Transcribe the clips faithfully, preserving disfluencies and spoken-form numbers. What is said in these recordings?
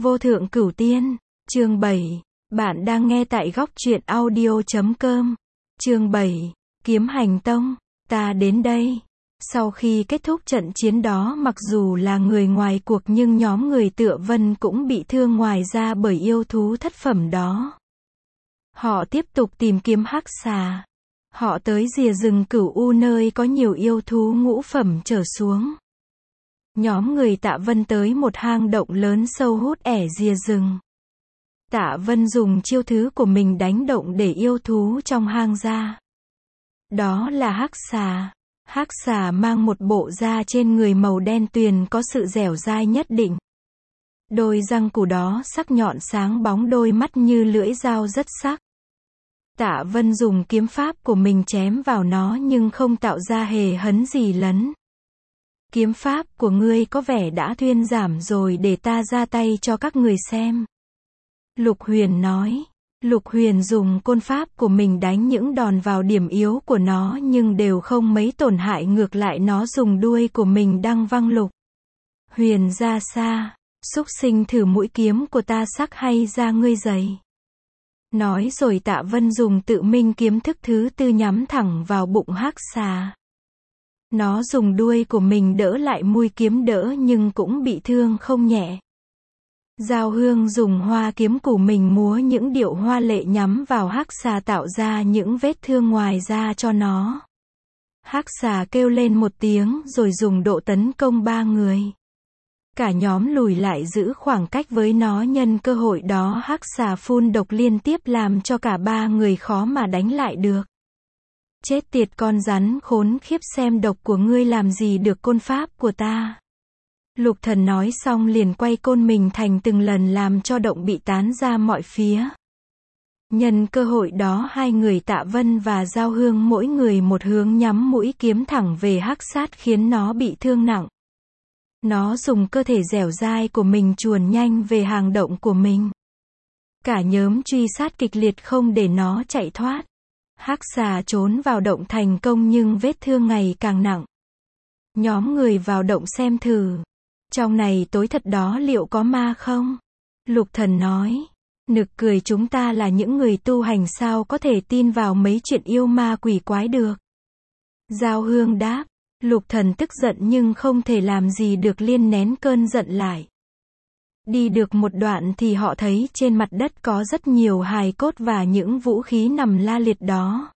Vô thượng cửu tiên, chương bảy. Bạn đang nghe tại góc truyện audio chấm com. Chương bảy. Kiếm hành tông, ta đến đây. Sau khi kết thúc trận chiến đó, mặc dù là người ngoài cuộc nhưng nhóm người Tựa Vân cũng bị thương ngoài ra bởi yêu thú thất phẩm đó. Họ tiếp tục tìm kiếm hắc xà. Họ tới rìa rừng Cửu U nơi có nhiều yêu thú ngũ phẩm trở xuống. Nhóm người Tạ Vân tới một hang động lớn sâu hút ẻ rìa rừng. Tạ Vân dùng chiêu thứ của mình đánh động để yêu thú trong hang ra. Đó là hắc xà. Hắc xà mang một bộ da trên người màu đen tuyền có sự dẻo dai nhất định. Đôi răng của đó sắc nhọn sáng bóng, đôi mắt như lưỡi dao rất sắc. Tạ Vân dùng kiếm pháp của mình chém vào nó nhưng không tạo ra hề hấn gì lấn. Kiếm pháp của ngươi có vẻ đã thuyên giảm rồi, để ta ra tay cho các người xem. Lục Huyền nói. Lục Huyền dùng côn pháp của mình đánh những đòn vào điểm yếu của nó nhưng đều không mấy tổn hại, ngược lại nó dùng đuôi của mình đăng văng Lục Huyền ra xa. Súc sinh, thử mũi kiếm của ta sắc hay da ngươi dày. Nói rồi Tạ Vân dùng Tự Minh kiếm thức thứ tư nhắm thẳng vào bụng hắc xà. Nó dùng đuôi của mình đỡ lại mũi kiếm đỡ nhưng cũng bị thương không nhẹ. Giao Hương dùng hoa kiếm của mình múa những điệu hoa lệ nhắm vào hắc xà, tạo ra những vết thương ngoài da cho nó. Hắc xà kêu lên một tiếng rồi dùng độ tấn công ba người. Cả nhóm lùi lại giữ khoảng cách với nó, nhân cơ hội đó hắc xà phun độc liên tiếp làm cho cả ba người khó mà đánh lại được. Chết tiệt con rắn khốn khiếp, xem độc của ngươi làm gì được côn pháp của ta. Lục Thần nói xong liền quay côn mình thành từng lần làm cho động bị tán ra mọi phía. Nhân cơ hội đó hai người Tạ Vân và Giao Hương mỗi người một hướng nhắm mũi kiếm thẳng về hắc sát khiến nó bị thương nặng. Nó dùng cơ thể dẻo dai của mình chuồn nhanh về hang động của mình. Cả nhóm truy sát kịch liệt không để nó chạy thoát. Hắc xà trốn vào động thành công nhưng vết thương ngày càng nặng. Nhóm người vào động xem thử. Trong này tối thật đó, liệu có ma không? Lục Thần nói. Nực cười, chúng ta là những người tu hành sao có thể tin vào mấy chuyện yêu ma quỷ quái được. Giao Hương đáp. Lục Thần tức giận nhưng không thể làm gì được, liên nén cơn giận lại. Đi được một đoạn thì họ thấy trên mặt đất có rất nhiều hài cốt và những vũ khí nằm la liệt đó.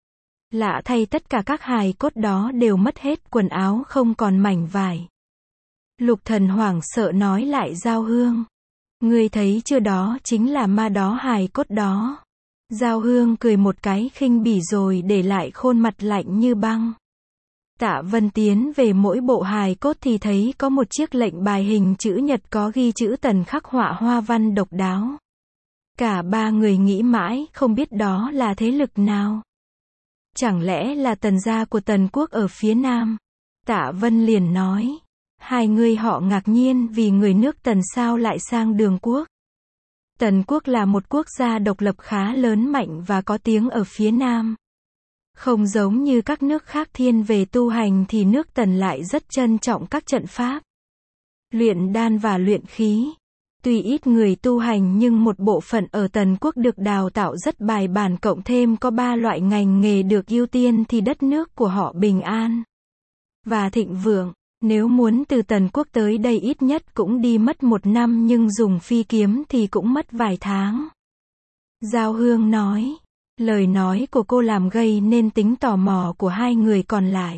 Lạ thay, tất cả các hài cốt đó đều mất hết quần áo, không còn mảnh vải. Lục Thần hoảng sợ nói lại Giao Hương. Ngươi thấy chưa, đó chính là ma đó, hài cốt đó. Giao Hương cười một cái khinh bỉ rồi để lại khuôn mặt lạnh như băng. Tạ Vân tiến về mỗi bộ hài cốt thì thấy có một chiếc lệnh bài hình chữ nhật có ghi chữ Tần khắc họa hoa văn độc đáo. Cả ba người nghĩ mãi không biết đó là thế lực nào. Chẳng lẽ là Tần gia của Tần quốc ở phía Nam? Tạ Vân liền nói. Hai người họ ngạc nhiên vì người nước Tần sao lại sang Đường quốc. Tần quốc là một quốc gia độc lập khá lớn mạnh và có tiếng ở phía Nam. Không giống như các nước khác thiên về tu hành thì nước Tần lại rất trân trọng các trận pháp, luyện đan và luyện khí. Tuy ít người tu hành nhưng một bộ phận ở Tần quốc được đào tạo rất bài bản, cộng thêm có ba loại ngành nghề được ưu tiên thì đất nước của họ bình an và thịnh vượng. Nếu muốn từ Tần quốc tới đây ít nhất cũng đi mất một năm nhưng dùng phi kiếm thì cũng mất vài tháng. Giao Hương nói. Lời nói của cô làm gây nên tính tò mò của hai người còn lại.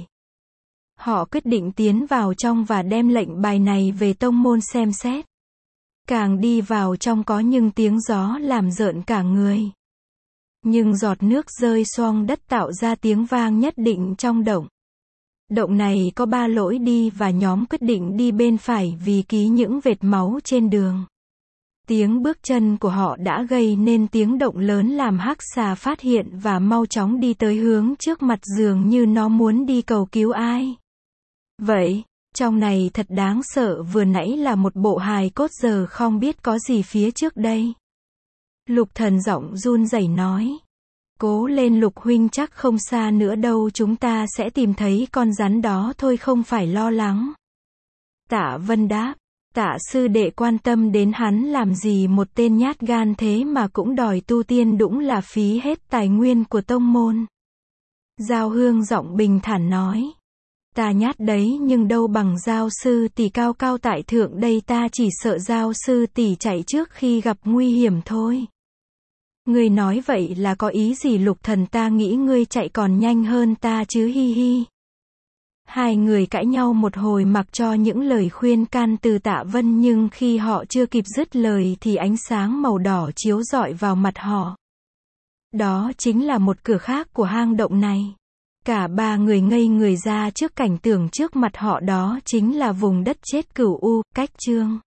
Họ quyết định tiến vào trong và đem lệnh bài này về tông môn xem xét. Càng đi vào trong có những tiếng gió làm rợn cả người. Nhưng giọt nước rơi xoong đất tạo ra tiếng vang nhất định trong động. Động này có ba lối đi và nhóm quyết định đi bên phải vì ký những vệt máu trên đường. Tiếng bước chân của họ đã gây nên tiếng động lớn làm hắc xà phát hiện và mau chóng đi tới hướng trước mặt, dường như nó muốn đi cầu cứu ai. Vậy, trong này thật đáng sợ, vừa nãy là một bộ hài cốt, giờ không biết có gì phía trước đây. Lục Thần giọng run rẩy nói. Cố lên Lục huynh, chắc không xa nữa đâu, chúng ta sẽ tìm thấy con rắn đó thôi, không phải lo lắng. Tạ Vân đáp. Tạ sư đệ quan tâm đến hắn làm gì, một tên nhát gan thế mà cũng đòi tu tiên, đúng là phí hết tài nguyên của tông môn. Giao Hương giọng bình thản nói. Ta nhát đấy nhưng đâu bằng Giao sư tỷ cao cao tại thượng đây, ta chỉ sợ Giao sư tỷ chạy trước khi gặp nguy hiểm thôi. Ngươi nói vậy là có ý gì? Lục Thần, ta nghĩ ngươi chạy còn nhanh hơn ta chứ, hi hi. Hai người cãi nhau một hồi mặc cho những lời khuyên can từ Tạ Vân, nhưng khi họ chưa kịp dứt lời thì ánh sáng màu đỏ chiếu rọi vào mặt họ. Đó chính là một cửa khác của hang động này. Cả ba người ngây người ra trước cảnh tượng trước mặt họ, đó chính là vùng đất chết cửu u, cách chương.